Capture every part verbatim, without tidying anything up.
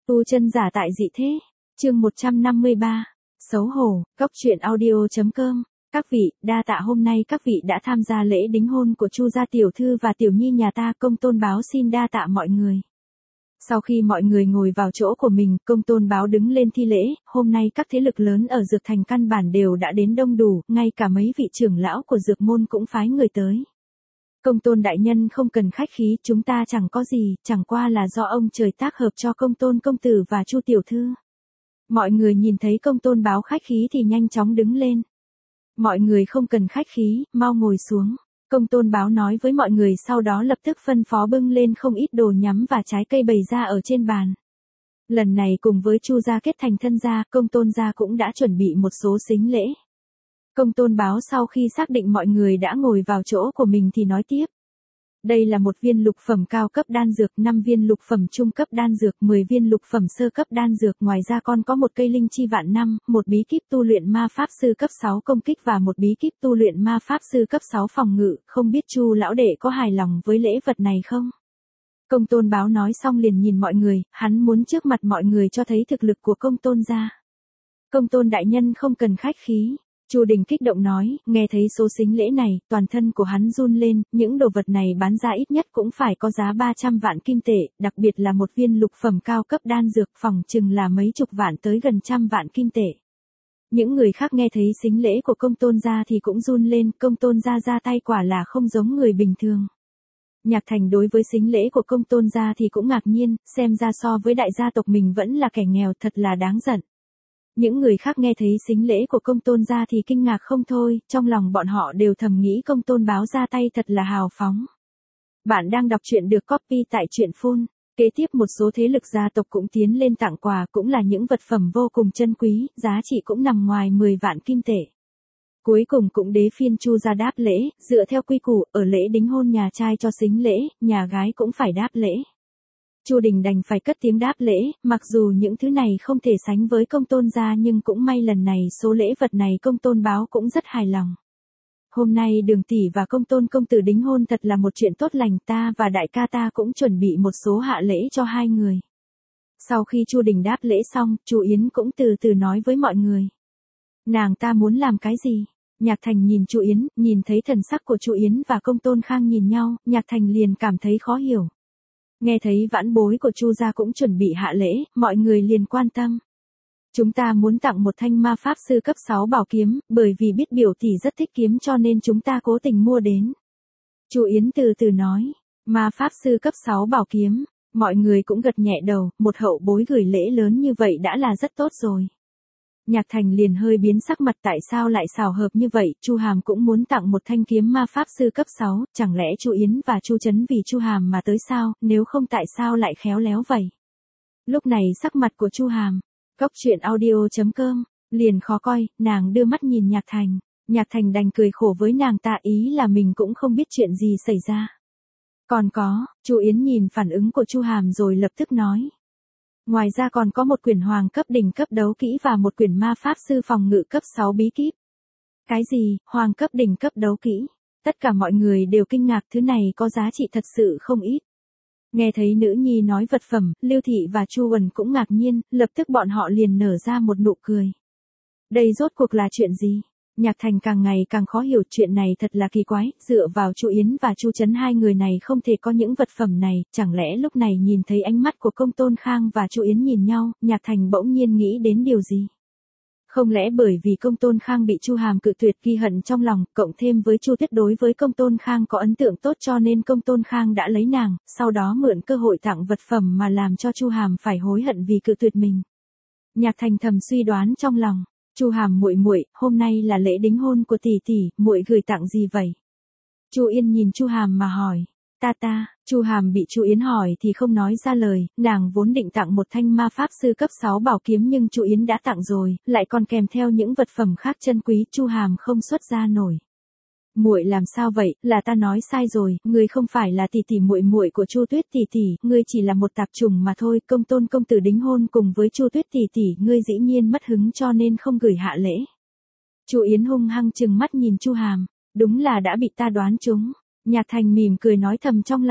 Tu chân giả tại dị thế. Chương một trăm năm mươi ba. Xấu hổ. Góc truyện audio.com. Các vị, đa tạ hôm nay các vị đã tham gia lễ đính hôn của Chu gia tiểu thư và tiểu nhi nhà ta. Công tôn báo xin đa tạ mọi người. Sau khi mọi người ngồi vào chỗ của mình, công tôn báo đứng lên thi lễ. Hôm nay các thế lực lớn ở Dược Thành căn bản đều đã đến đông đủ, ngay cả mấy vị trưởng lão của Dược môn cũng phái người tới. Công tôn đại nhân không cần khách khí, chúng ta chẳng có gì, chẳng qua là do ông trời tác hợp cho công tôn công tử và Chu tiểu thư. Mọi người nhìn thấy công tôn báo khách khí thì nhanh chóng đứng lên. Mọi người không cần khách khí, mau ngồi xuống. Công tôn báo nói với mọi người, sau đó lập tức phân phó bưng lên không ít đồ nhắm và trái cây bày ra ở trên bàn. Lần này cùng với Chu gia kết thành thân gia, công tôn gia cũng đã chuẩn bị một số sính lễ. Công tôn báo sau khi xác định mọi người đã ngồi vào chỗ của mình thì nói tiếp. Đây là một viên lục phẩm cao cấp đan dược, năm viên lục phẩm trung cấp đan dược, mười viên lục phẩm sơ cấp đan dược, ngoài ra còn có một cây linh chi vạn năm, một bí kíp tu luyện ma pháp sư cấp sáu công kích và một bí kíp tu luyện ma pháp sư cấp sáu phòng ngự, không biết Chu lão đệ có hài lòng với lễ vật này không? Công tôn báo nói xong liền nhìn mọi người, hắn muốn trước mặt mọi người cho thấy thực lực của công tôn gia. Công tôn đại nhân không cần khách khí. Chu Đình kích động nói, nghe thấy số sính lễ này, toàn thân của hắn run lên, những đồ vật này bán ra ít nhất cũng phải có giá ba trăm vạn kim tệ, đặc biệt là một viên lục phẩm cao cấp đan dược, phòng chừng là mấy chục vạn tới gần trăm vạn kim tệ. Những người khác nghe thấy sính lễ của công tôn gia thì cũng run lên, công tôn gia ra tay quả là không giống người bình thường. Nhạc Thành đối với sính lễ của công tôn gia thì cũng ngạc nhiên, xem ra so với đại gia tộc mình vẫn là kẻ nghèo, thật là đáng giận. Những người khác nghe thấy sính lễ của công tôn gia thì kinh ngạc không thôi, trong lòng bọn họ đều thầm nghĩ công tôn báo ra tay thật là hào phóng. Bạn đang đọc truyện được copy tại truyện phun. Kế tiếp một số thế lực gia tộc cũng tiến lên tặng quà, cũng là những vật phẩm vô cùng chân quý, giá trị cũng nằm ngoài mười vạn kim tệ. Cuối cùng cũng đế phiên Chu gia đáp lễ, dựa theo quy củ, ở lễ đính hôn nhà trai cho sính lễ, nhà gái cũng phải đáp lễ. Chu Đình đành phải cất tiếng đáp lễ, mặc dù những thứ này không thể sánh với công tôn gia nhưng cũng may lần này số lễ vật này công tôn báo cũng rất hài lòng. Hôm nay Đường tỷ và công tôn công tử đính hôn thật là một chuyện tốt lành, ta và đại ca ta cũng chuẩn bị một số hạ lễ cho hai người. Sau khi Chu Đình đáp lễ xong, Chu Yến cũng từ từ nói với mọi người. Nàng ta muốn làm cái gì? Nhạc Thành nhìn Chu Yến, nhìn thấy thần sắc của Chu Yến và công tôn Khang nhìn nhau, Nhạc Thành liền cảm thấy khó hiểu. Nghe thấy vãn bối của Chu gia cũng chuẩn bị hạ lễ, mọi người liền quan tâm. Chúng ta muốn tặng một thanh ma pháp sư cấp sáu bảo kiếm, bởi vì biết biểu tỷ rất thích kiếm cho nên chúng ta cố tình mua đến. Chu Yến từ từ nói, ma pháp sư cấp sáu bảo kiếm, mọi người cũng gật nhẹ đầu, một hậu bối gửi lễ lớn như vậy đã là rất tốt rồi. Nhạc Thành liền hơi biến sắc mặt, tại sao lại xào hợp như vậy, Chu Hàm cũng muốn tặng một thanh kiếm ma pháp sư cấp sáu, chẳng lẽ Chu Yến và Chu Chấn vì Chu Hàm mà tới sao, nếu không tại sao lại khéo léo vậy. Lúc này sắc mặt của Chu Hàm, góc truyện audio.com, liền khó coi, nàng đưa mắt nhìn Nhạc Thành, Nhạc Thành đành cười khổ với nàng ta, ý là mình cũng không biết chuyện gì xảy ra. Còn có, Chu Yến nhìn phản ứng của Chu Hàm rồi lập tức nói. Ngoài ra còn có một quyển hoàng cấp đỉnh cấp đấu kỹ và một quyển ma pháp sư phòng ngự cấp sáu bí kíp. Cái gì, hoàng cấp đỉnh cấp đấu kỹ? Tất cả mọi người đều kinh ngạc, thứ này có giá trị thật sự không ít. Nghe thấy nữ nhi nói vật phẩm, Lưu Thị và Chu Uẩn cũng ngạc nhiên, lập tức bọn họ liền nở ra một nụ cười. Đây rốt cuộc là chuyện gì? Nhạc Thành càng ngày càng khó hiểu, chuyện này thật là kỳ quái, dựa vào Chu Yến và Chu Chấn hai người này không thể có những vật phẩm này, chẳng lẽ lúc này nhìn thấy ánh mắt của công tôn Khang và Chu Yến nhìn nhau, Nhạc Thành bỗng nhiên nghĩ đến điều gì? Không lẽ bởi vì công tôn Khang bị Chu Hàm cự tuyệt ghi hận trong lòng, cộng thêm với Chu Tuyết đối với công tôn Khang có ấn tượng tốt cho nên công tôn Khang đã lấy nàng, sau đó mượn cơ hội tặng vật phẩm mà làm cho Chu Hàm phải hối hận vì cự tuyệt mình. Nhạc Thành thầm suy đoán trong lòng. Chu Hàm muội muội, hôm nay là lễ đính hôn của tỷ tỷ, muội gửi tặng gì vậy? Chu Yên nhìn Chu Hàm mà hỏi. Ta ta, Chu Hàm bị Chu Yến hỏi thì không nói ra lời, nàng vốn định tặng một thanh ma pháp sư cấp sáu bảo kiếm nhưng Chu Yến đã tặng rồi, lại còn kèm theo những vật phẩm khác chân quý, Chu Hàm không xuất ra nổi. Muội làm sao vậy, là ta nói sai rồi, ngươi không phải là tỷ tỷ muội muội của Chu Tuyết tỷ tỷ, ngươi chỉ là một tạp chủng mà thôi, công tôn công tử đính hôn cùng với Chu Tuyết tỷ tỷ, ngươi dĩ nhiên mất hứng cho nên không gửi hạ lễ. Chu Yến hung hăng trừng mắt nhìn Chu Hàm, đúng là đã bị ta đoán trúng. Nhạc Thành mỉm cười nói thầm trong lòng,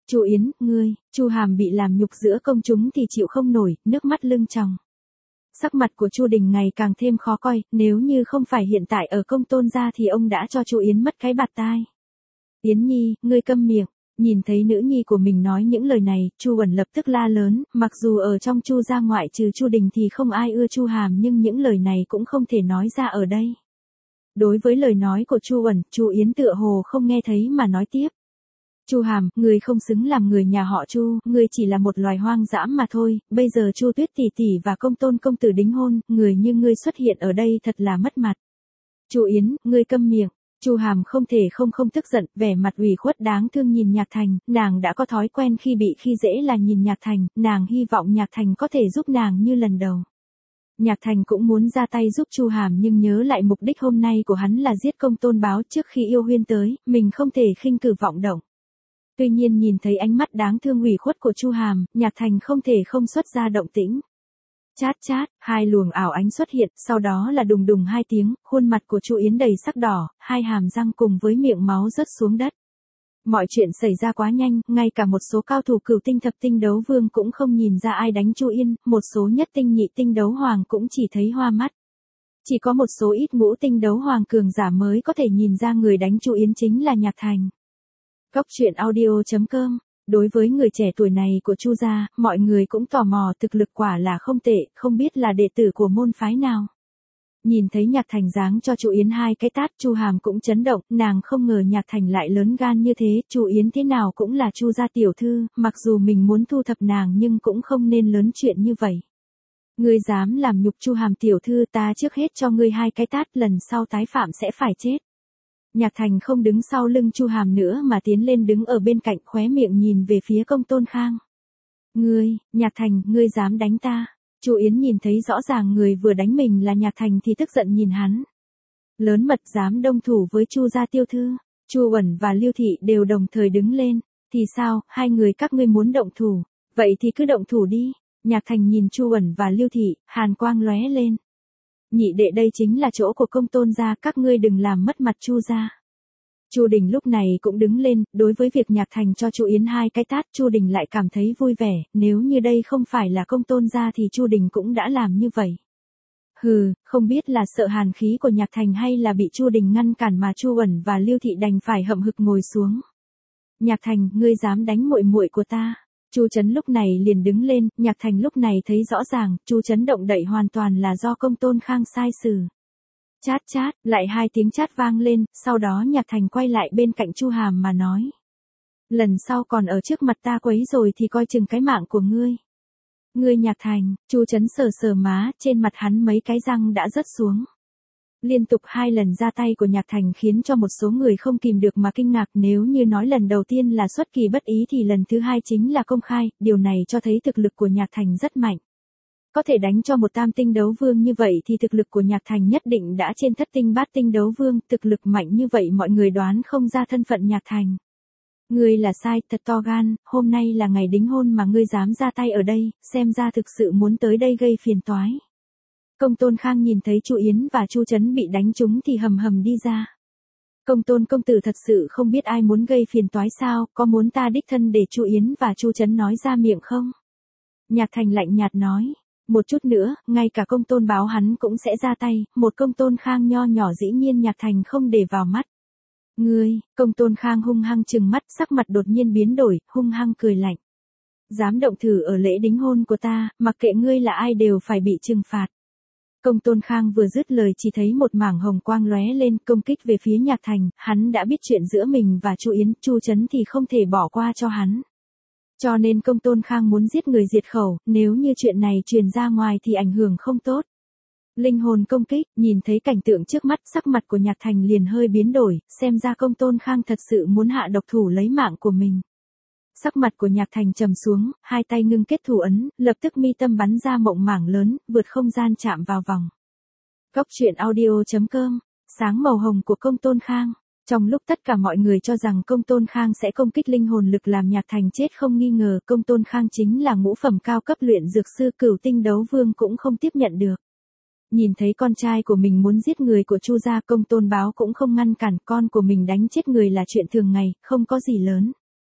Chu Yến, ngươi, Chu Hàm bị làm nhục giữa công chúng thì chịu không nổi, nước mắt lưng tròng. Sắc mặt của Chu Đình ngày càng thêm khó coi, nếu như không phải hiện tại ở Công Tôn gia thì ông đã cho Chu Yến mất cái bạt tai. Yến Nhi, ngươi câm miệng. Nhìn thấy nữ nhi của mình nói những lời này, Chu Uẩn lập tức la lớn, mặc dù ở trong Chu gia ngoại trừ Chu Đình thì không ai ưa Chu Hàm nhưng những lời này cũng không thể nói ra ở đây. Đối với lời nói của Chu Uẩn, Chu Yến tựa hồ không nghe thấy mà nói tiếp. Chu Hàm, ngươi không xứng làm người nhà họ Chu, ngươi chỉ là một loài hoang dã mà thôi, bây giờ Chu Tuyết tỷ tỷ và Công Tôn công tử đính hôn, người như ngươi xuất hiện ở đây thật là mất mặt. Chu Yến, ngươi câm miệng. Chu Hàm không thể không không tức giận, vẻ mặt ủy khuất đáng thương nhìn Nhạc Thành, nàng đã có thói quen khi bị khi dễ là nhìn Nhạc Thành, nàng hy vọng Nhạc Thành có thể giúp nàng như lần đầu. Nhạc Thành cũng muốn ra tay giúp Chu Hàm nhưng nhớ lại mục đích hôm nay của hắn là giết Công Tôn Báo trước khi yêu Huyên tới, mình không thể khinh cử vọng động. Tuy nhiên nhìn thấy ánh mắt đáng thương ủy khuất của Chu Hàm, Nhạc Thành không thể không xuất ra động tĩnh. Chát chát, hai luồng ảo ánh xuất hiện, sau đó là đùng đùng hai tiếng, khuôn mặt của Chu Yến đầy sắc đỏ, hai hàm răng cùng với miệng máu rớt xuống đất. Mọi chuyện xảy ra quá nhanh, ngay cả một số cao thủ cửu tinh thập tinh đấu vương cũng không nhìn ra ai đánh Chu Yến, một số nhất tinh nhị tinh đấu hoàng cũng chỉ thấy hoa mắt. Chỉ có một số ít ngũ tinh đấu hoàng cường giả mới có thể nhìn ra người đánh Chu Yến chính là Nhạc Thành. Góc truyện audio chấm com. Đối với người trẻ tuổi này của Chu gia, mọi người cũng tò mò, thực lực quả là không tệ, không biết là đệ tử của môn phái nào. Nhìn thấy Nhạc Thành giáng cho Chu Yến hai cái tát, Chu Hàm cũng chấn động, nàng không ngờ Nhạc Thành lại lớn gan như thế, Chu Yến thế nào cũng là Chu gia tiểu thư, mặc dù mình muốn thu thập nàng nhưng cũng không nên lớn chuyện như vậy. Ngươi dám làm nhục Chu Hàm tiểu thư, ta trước hết cho ngươi hai cái tát, lần sau tái phạm sẽ phải chết. Nhạc Thành không đứng sau lưng Chu Hàm nữa mà tiến lên đứng ở bên cạnh, khóe miệng nhìn về phía Công Tôn Khang. Ngươi, Nhạc Thành, ngươi dám đánh ta? Chu Yến nhìn thấy rõ ràng người vừa đánh mình là Nhạc Thành thì tức giận nhìn hắn. Lớn mật dám động thủ với Chu gia tiêu thư. Chu Uẩn và Lưu Thị đều đồng thời đứng lên. Thì sao, hai người các ngươi muốn động thủ, vậy thì cứ động thủ đi. Nhạc Thành nhìn Chu Uẩn và Lưu Thị, hàn quang lóe lên. Nhị đệ, đây chính là chỗ của Công Tôn gia, các ngươi đừng làm mất mặt Chu gia. Chu Đình lúc này cũng đứng lên, đối với việc Nhạc Thành cho Chu Yến hai cái tát, Chu Đình lại cảm thấy vui vẻ, nếu như đây không phải là Công Tôn gia thì Chu Đình cũng đã làm như vậy. Hừ, không biết là sợ hàn khí của Nhạc Thành hay là bị Chu Đình ngăn cản mà Chu Uẩn và Lưu Thị đành phải hậm hực ngồi xuống. Nhạc Thành, ngươi dám đánh muội muội của ta? Chu Chấn lúc này liền đứng lên, Nhạc Thành lúc này thấy rõ ràng, Chu Chấn động đậy hoàn toàn là do Công Tôn Khang sai xử. Chát chát, lại hai tiếng chát vang lên, sau đó Nhạc Thành quay lại bên cạnh Chu Hàm mà nói. Lần sau còn ở trước mặt ta quấy rồi thì coi chừng cái mạng của ngươi. Ngươi Nhạc Thành, Chu Chấn sờ sờ má, trên mặt hắn mấy cái răng đã rớt xuống. Liên tục hai lần ra tay của Nhạc Thành khiến cho một số người không kìm được mà kinh ngạc, nếu như nói lần đầu tiên là xuất kỳ bất ý thì lần thứ hai chính là công khai, điều này cho thấy thực lực của Nhạc Thành rất mạnh. Có thể đánh cho một tam tinh đấu vương như vậy thì thực lực của Nhạc Thành nhất định đã trên thất tinh bát tinh đấu vương, thực lực mạnh như vậy mọi người đoán không ra thân phận Nhạc Thành. Ngươi là sai, thật to gan, hôm nay là ngày đính hôn mà ngươi dám ra tay ở đây, xem ra thực sự muốn tới đây gây phiền toái. Công Tôn Khang nhìn thấy Chu Yến và Chu Chấn bị đánh trúng thì hầm hầm đi ra. Công Tôn công tử thật sự không biết ai muốn gây phiền toái sao, có muốn ta đích thân để Chu Yến và Chu Chấn nói ra miệng không? Nhạc Thành lạnh nhạt nói, một chút nữa, ngay cả Công Tôn Báo hắn cũng sẽ ra tay, một Công Tôn Khang nho nhỏ dĩ nhiên Nhạc Thành không để vào mắt. Ngươi, Công Tôn Khang hung hăng trừng mắt, sắc mặt đột nhiên biến đổi, hung hăng cười lạnh. Dám động thử ở lễ đính hôn của ta, mặc kệ ngươi là ai đều phải bị trừng phạt. Công Tôn Khang vừa dứt lời chỉ thấy một mảng hồng quang lóe lên công kích về phía Nhạc Thành, hắn đã biết chuyện giữa mình và Chu Yến, Chu Chấn thì không thể bỏ qua cho hắn. Cho nên Công Tôn Khang muốn giết người diệt khẩu, nếu như chuyện này truyền ra ngoài thì ảnh hưởng không tốt. Linh hồn công kích, nhìn thấy cảnh tượng trước mắt, sắc mặt của Nhạc Thành liền hơi biến đổi, xem ra Công Tôn Khang thật sự muốn hạ độc thủ lấy mạng của mình. Sắc mặt của Nhạc Thành trầm xuống, hai tay ngưng kết thủ ấn, lập tức mi tâm bắn ra mộng mảng lớn, vượt không gian chạm vào vòng. Góc truyện audio chấm com, sáng màu hồng của Công Tôn Khang. Trong lúc tất cả mọi người cho rằng Công Tôn Khang sẽ công kích linh hồn lực làm Nhạc Thành chết không nghi ngờ, Công Tôn Khang chính là ngũ phẩm cao cấp luyện dược sư, cửu tinh đấu vương cũng không tiếp nhận được. Nhìn thấy con trai của mình muốn giết người của Chu gia, Công Tôn Báo cũng không ngăn cản, con của mình đánh chết người là chuyện thường ngày, không có gì lớn.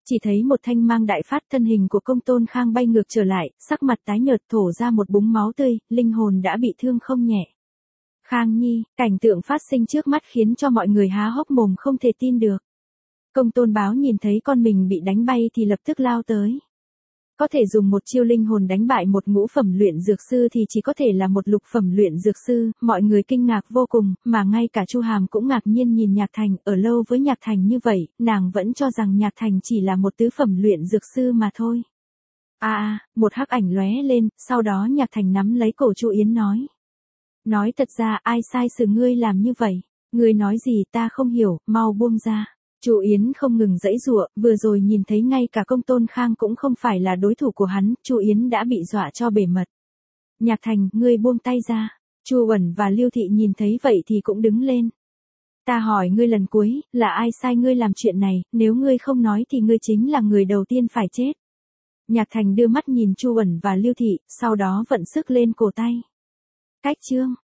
Chỉ thấy một thanh mang đại phát, thân hình của Công Tôn Khang bay ngược trở lại, sắc mặt tái nhợt thổ ra một búng máu tươi, linh hồn đã bị thương không nhẹ. Khang Nhi, cảnh tượng phát sinh trước mắt khiến cho mọi người há hốc mồm không thể tin được. Công Tôn Báo nhìn thấy con mình bị đánh bay thì lập tức lao tới. Có thể dùng một chiêu linh hồn đánh bại một ngũ phẩm luyện dược sư thì chỉ có thể là một lục phẩm luyện dược sư, mọi người kinh ngạc vô cùng, mà ngay cả Chu Hàm cũng ngạc nhiên nhìn Nhạc Thành, ở lâu với Nhạc Thành như vậy, nàng vẫn cho rằng Nhạc Thành chỉ là một tứ phẩm luyện dược sư mà thôi. A a, một hắc ảnh lóe lên, sau đó Nhạc Thành nắm lấy cổ Chu Yến nói. Nói thật ra ai sai xử ngươi làm như vậy? Ngươi nói gì ta không hiểu, mau buông ra. Chu Yến không ngừng giãy giụa, vừa rồi nhìn thấy ngay cả Công Tôn Khang cũng không phải là đối thủ của hắn, Chu Yến đã bị dọa cho bể mật. Nhạc Thành, ngươi buông tay ra. Chu Uẩn và Lưu Thị nhìn thấy vậy thì cũng đứng lên. Ta hỏi ngươi lần cuối, là ai sai ngươi làm chuyện này, nếu ngươi không nói thì ngươi chính là người đầu tiên phải chết. Nhạc Thành đưa mắt nhìn Chu Uẩn và Lưu Thị, sau đó vận sức lên cổ tay. Cách chương